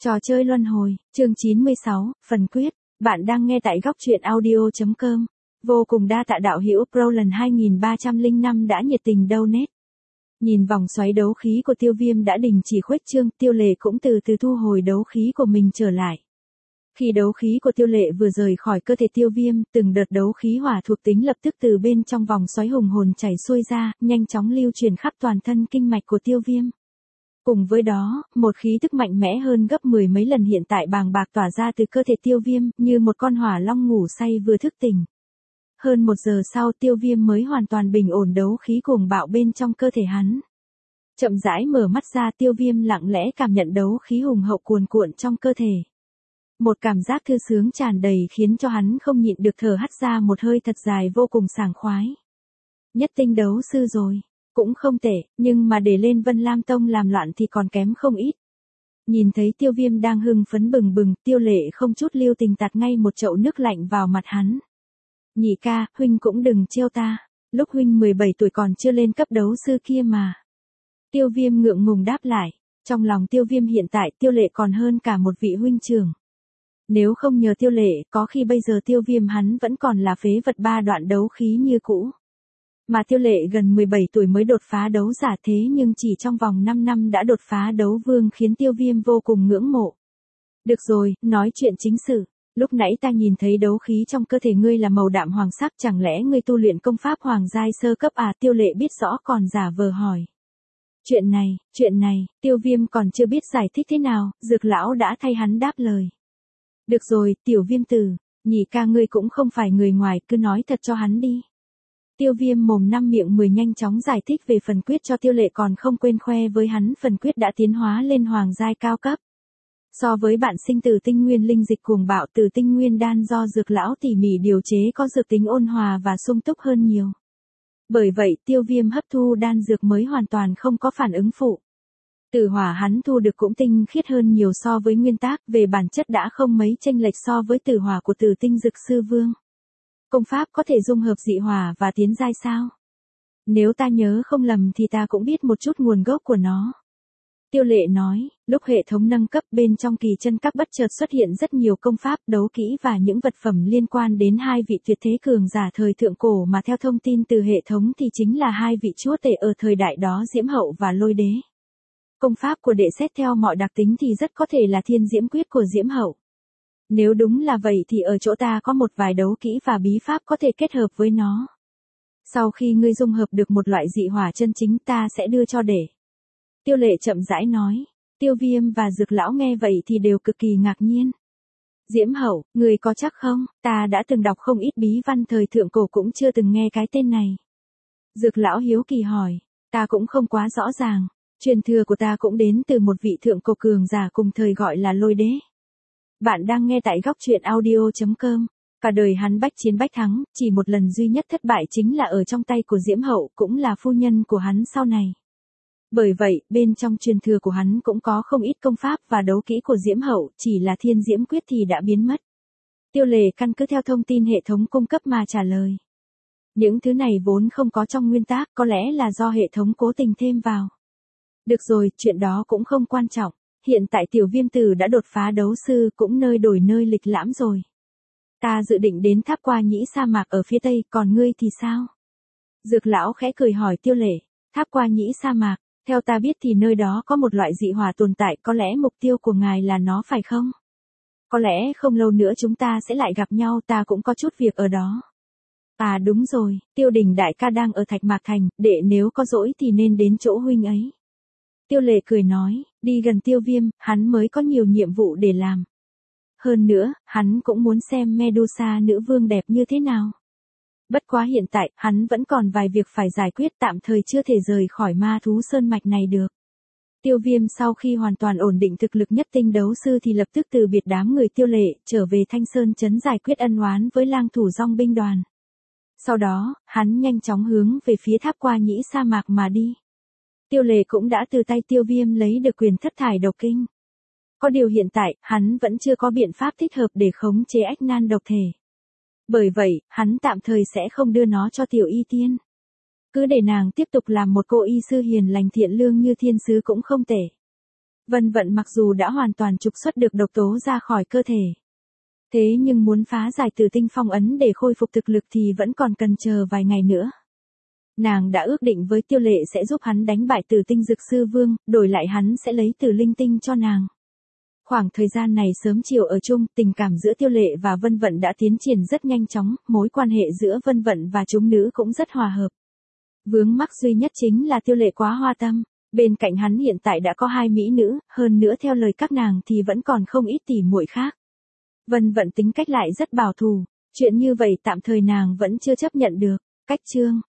Trò chơi luân hồi, chương 96, phần quyết. Bạn đang nghe tại góc truyện audio.com. Vô cùng đa tạ đạo hữu Pro lần 2305 đã nhiệt tình donate. Nhìn vòng xoáy đấu khí của Tiêu Viêm đã đình chỉ khuếch trương, Tiêu Lệ cũng từ từ thu hồi đấu khí của mình trở lại. Khi đấu khí của Tiêu Lệ vừa rời khỏi cơ thể Tiêu Viêm, từng đợt đấu khí hỏa thuộc tính lập tức từ bên trong vòng xoáy hùng hồn chảy xuôi ra, nhanh chóng lưu truyền khắp toàn thân kinh mạch của Tiêu Viêm. Cùng với đó, một khí tức mạnh mẽ hơn gấp 10 mấy lần hiện tại bàng bạc tỏa ra từ cơ thể Tiêu Viêm, như một con hỏa long ngủ say vừa thức tỉnh. Hơn 1 giờ sau Tiêu Viêm mới hoàn toàn bình ổn đấu khí cuồng bạo bên trong cơ thể hắn. Chậm rãi mở mắt ra, Tiêu Viêm lặng lẽ cảm nhận đấu khí hùng hậu cuồn cuộn trong cơ thể. Một cảm giác thư sướng tràn đầy khiến cho hắn không nhịn được thở hắt ra một hơi thật dài vô cùng sảng khoái. Nhất tinh đấu sư rồi. Cũng không tệ, nhưng mà để lên Vân Lam Tông làm loạn thì còn kém không ít. Nhìn thấy Tiêu Viêm đang hưng phấn bừng bừng, Tiêu Lệ không chút lưu tình tạt ngay một chậu nước lạnh vào mặt hắn. Nhị ca, huynh cũng đừng trêu ta, lúc huynh 17 tuổi còn chưa lên cấp đấu sư kia mà. Tiêu Viêm ngượng ngùng đáp lại, trong lòng Tiêu Viêm hiện tại Tiêu Lệ còn hơn cả một vị huynh trưởng. Nếu không nhờ Tiêu Lệ, có khi bây giờ Tiêu Viêm hắn vẫn còn là phế vật ba đoạn đấu khí như cũ. Mà Tiêu Lệ gần 17 tuổi mới đột phá đấu giả, thế nhưng chỉ trong vòng 5 năm đã đột phá đấu vương khiến Tiêu Viêm vô cùng ngưỡng mộ. Được rồi, nói chuyện chính sự. Lúc nãy ta nhìn thấy đấu khí trong cơ thể ngươi là màu đạm hoàng sắc, chẳng lẽ ngươi tu luyện công pháp hoàng giai sơ cấp à? Tiêu Lệ biết rõ còn giả vờ hỏi. Chuyện này, Tiêu Viêm còn chưa biết giải thích thế nào, Dược lão đã thay hắn đáp lời. Được rồi, Tiểu Viêm tử, nhị ca ngươi cũng không phải người ngoài, cứ nói thật cho hắn đi. Tiêu Viêm mồm 5 miệng 10 nhanh chóng giải thích về phần quyết cho Tiêu Lệ, còn không quên khoe với hắn phần quyết đã tiến hóa lên hoàng giai cao cấp. So với bạn sinh từ tinh nguyên linh dịch cuồng bạo từ tinh nguyên đan do Dược lão tỉ mỉ điều chế có dược tính ôn hòa và sung túc hơn nhiều. Bởi vậy Tiêu Viêm hấp thu đan dược mới hoàn toàn không có phản ứng phụ. Tử hỏa hắn thu được cũng tinh khiết hơn nhiều so với nguyên tác, về bản chất đã không mấy chênh lệch so với tử hỏa của Tử Tinh Dực Sư Vương. Công pháp có thể dung hợp dị hỏa và tiến giai sao? Nếu ta nhớ không lầm thì ta cũng biết một chút nguồn gốc của nó. Tiêu Lệ nói, lúc hệ thống nâng cấp bên trong kỳ chân các bất chợt xuất hiện rất nhiều công pháp, đấu kỹ và những vật phẩm liên quan đến hai vị tuyệt thế cường giả thời thượng cổ mà theo thông tin từ hệ thống thì chính là hai vị chúa tể ở thời đại đó, Diễm Hậu và Lôi Đế. Công pháp của đệ xét theo mọi đặc tính thì rất có thể là Thiên Diễm Quyết của Diễm Hậu. Nếu đúng là vậy thì ở chỗ ta có một vài đấu kỹ và bí pháp có thể kết hợp với nó. Sau khi ngươi dung hợp được một loại dị hỏa chân chính ta sẽ đưa cho đệ. Tiêu Lệ chậm rãi nói. Tiêu Viêm và Dược lão nghe vậy thì đều cực kỳ ngạc nhiên. Diễm Hậu, ngươi có chắc không? Ta đã từng đọc không ít bí văn thời thượng cổ cũng chưa từng nghe cái tên này. Dược lão hiếu kỳ hỏi. Ta cũng không quá rõ ràng. Truyền thừa của ta cũng đến từ một vị thượng cổ cường giả cùng thời gọi là Lôi Đế. Bạn đang nghe tại góc truyện audio.com. Cả đời hắn bách chiến bách thắng, chỉ một lần duy nhất thất bại chính là ở trong tay của Diễm Hậu, cũng là phu nhân của hắn sau này. Bởi vậy, bên trong truyền thừa của hắn cũng có không ít công pháp và đấu kỹ của Diễm Hậu, chỉ là Thiên Diễm Quyết thì đã biến mất. Tiêu Lệ căn cứ theo thông tin hệ thống cung cấp mà trả lời. Những thứ này vốn không có trong nguyên tác, có lẽ là do hệ thống cố tình thêm vào. Được rồi, chuyện đó cũng không quan trọng. Hiện tại Tiểu Viêm tử đã đột phá đấu sư, cũng nơi đổi nơi lịch lãm rồi. Ta dự định đến Tháp Qua Nhĩ sa mạc ở phía tây, còn ngươi thì sao? Dược lão khẽ cười hỏi Tiêu Lệ. Tháp Qua Nhĩ sa mạc, theo ta biết thì nơi đó có một loại dị hỏa tồn tại, có lẽ mục tiêu của ngài là nó phải không? Có lẽ không lâu nữa chúng ta sẽ lại gặp nhau, ta cũng có chút việc ở đó. À đúng rồi, Tiêu Đình đại ca đang ở Thạch Mạc Thành, đệ nếu có rỗi thì nên đến chỗ huynh ấy. Tiêu Lệ cười nói, đi gần Tiêu Viêm, hắn mới có nhiều nhiệm vụ để làm. Hơn nữa, hắn cũng muốn xem Medusa nữ vương đẹp như thế nào. Bất quá hiện tại, hắn vẫn còn vài việc phải giải quyết, tạm thời chưa thể rời khỏi ma thú sơn mạch này được. Tiêu Viêm sau khi hoàn toàn ổn định thực lực nhất tinh đấu sư thì lập tức từ biệt đám người Tiêu Lệ, trở về Thanh Sơn trấn giải quyết ân oán với lang thủ dong binh đoàn. Sau đó, hắn nhanh chóng hướng về phía Tháp Qua Nhĩ sa mạc mà đi. Tiêu Lệ cũng đã từ tay Tiêu Viêm lấy được quyền thất thải độc kinh. Có điều hiện tại, hắn vẫn chưa có biện pháp thích hợp để khống chế ách nan độc thể. Bởi vậy, hắn tạm thời sẽ không đưa nó cho Tiểu Y Tiên. Cứ để nàng tiếp tục làm một cô y sư hiền lành thiện lương như thiên sứ cũng không tệ. Vân Vận mặc dù đã hoàn toàn trục xuất được độc tố ra khỏi cơ thể. Thế nhưng muốn phá giải Tử Tinh phong ấn để khôi phục thực lực thì vẫn còn cần chờ vài ngày nữa. Nàng đã ước định với Tiêu Lệ sẽ giúp hắn đánh bại Tử Tinh Dược Sư Vương, đổi lại hắn sẽ lấy Tử Linh Tinh cho nàng. Khoảng thời gian này sớm chiều ở chung, tình cảm giữa Tiêu Lệ và Vân Vận đã tiến triển rất nhanh chóng, mối quan hệ giữa Vân Vận và chúng nữ cũng rất hòa hợp. Vướng mắc duy nhất chính là Tiêu Lệ quá hoa tâm. Bên cạnh hắn hiện tại đã có 2 mỹ nữ, hơn nữa theo lời các nàng thì vẫn còn không ít tỉ muội khác. Vân Vận tính cách lại rất bảo thủ, chuyện như vậy tạm thời nàng vẫn chưa chấp nhận được. Cách chương